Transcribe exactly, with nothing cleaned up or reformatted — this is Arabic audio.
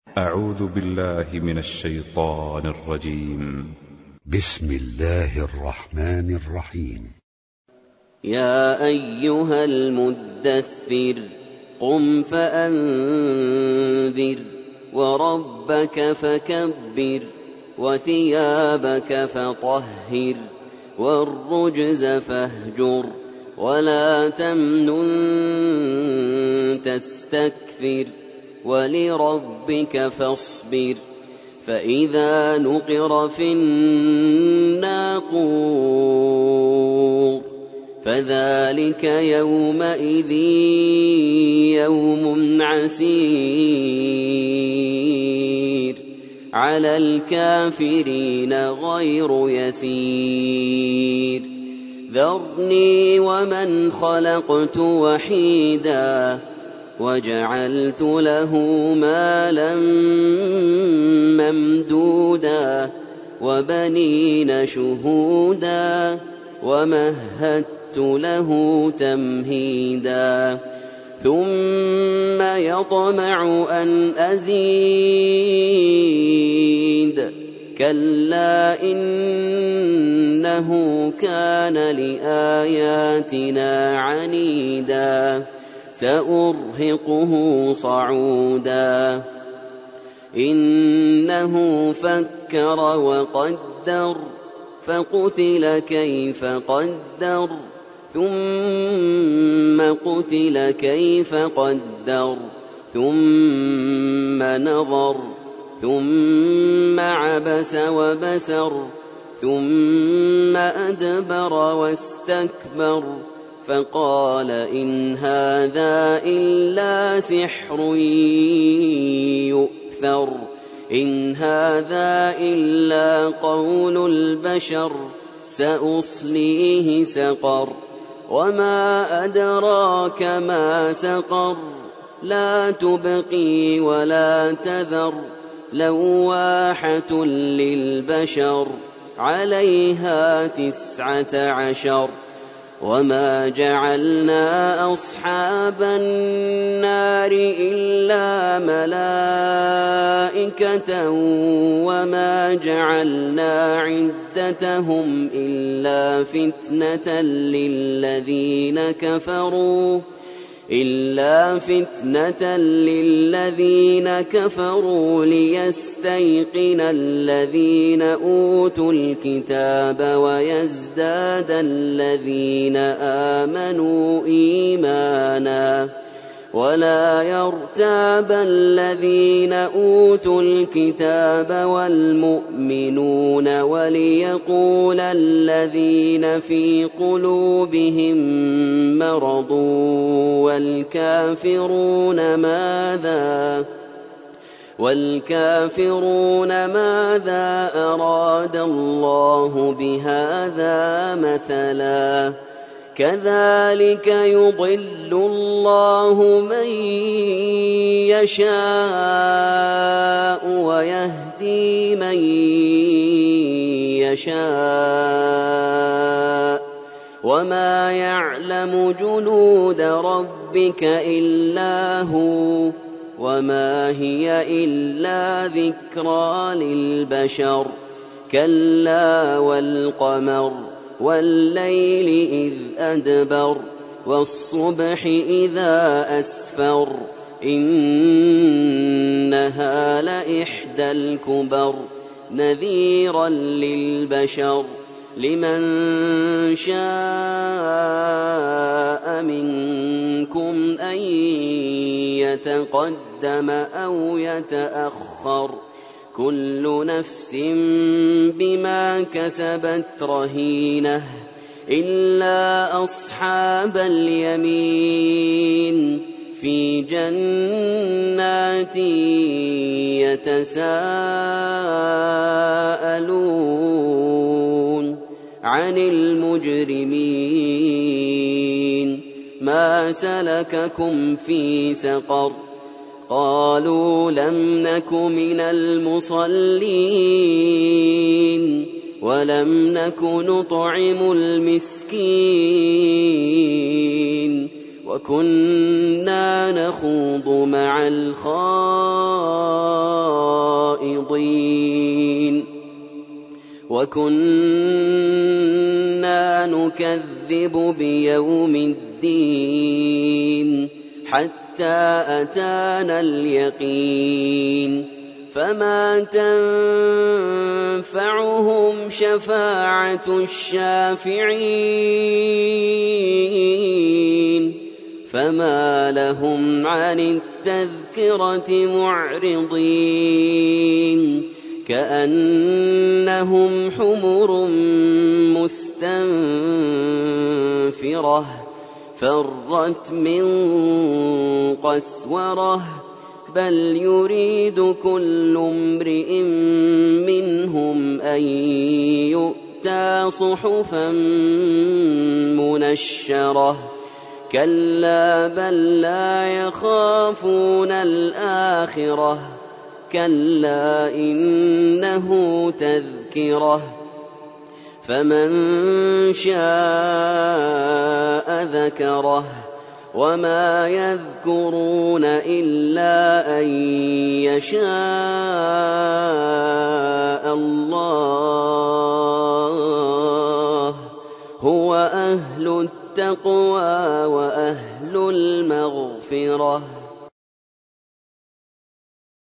أعوذ بالله من الشيطان الرجيم. بسم الله الرحمن الرحيم. يا أيها المدثر قم فأنذر وربك فكبر وثيابك فطهر والرجز فاهجر ولا تمنن تستكثر ولربك فاصبر فإذا نقر في الناقور فذلك يومئذ يوم عسير على الكافرين غير يسير ذرني ومن خلقت وحيدا وجعلت له مالا ممدودا وبنين شهودا ومهدت له تمهيدا ثم يطمع أن أزيد كلا إنه كان لآياتنا عنيدا سأرهقه صعودا إنه فكر وقدر فقتل كيف قدر ثم قتل كيف قدر ثم نظر ثم عبس وبسر ثم أدبر واستكبر فقال إن هذا إلا سحر يؤثر إن هذا إلا قول البشر سأصليه سقر وما أدراك ما سقر لا تبقي ولا تذر لواحة للبشر عليها تسعة عشر وما جعلنا أصحاب النار إلا ملائكة وما جعلنا عدتهم إلا فتنة للذين كفروا إلا فتنة للذين كفروا ليستيقن الذين أوتوا الكتاب ويزداد الذين آمنوا إيمانا ولا يرتاب الذين أوتوا الكتاب والمؤمنون وليقول الذين في قلوبهم مرض والكافرون ماذا والكافرون ماذا أراد الله بهذا مثلا كذلك يضل الله من يشاء ويهدي من يشاء وما يعلم جنود ربك إلا هو وما هي إلا ذكرى للبشر كلا والقمر والليل إذ أدبر والصبح إذا أسفر إنها لإحدى الكبر نذيرا للبشر لمن شاء منكم أن يتقدم أو يتأخر كل نفس بما كسبت رهينة إلا أصحاب اليمين في جنات يتساءلون عن المجرمين ما سلككم في سقر قالوا لم نك من المصلين ولم نك نطعم المسكين وكنا نخوض مع الخائضين وكنا نكذب بيوم الدين حتى أتانا اليقين فما تنفعهم شفاعة الشافعين فما لهم عن التذكرة معرضين كأنهم حمر مستنفرة فرت من قسورة بل يريد كل امرئ منهم أن يؤتى صحفا منشرة كلا بل لا يخافون الآخرة كلا إنه تذكرة فمن شاء ذكره وما يذكرون إلا أن يشاء الله هو أهل التقوى وأهل المغفرة.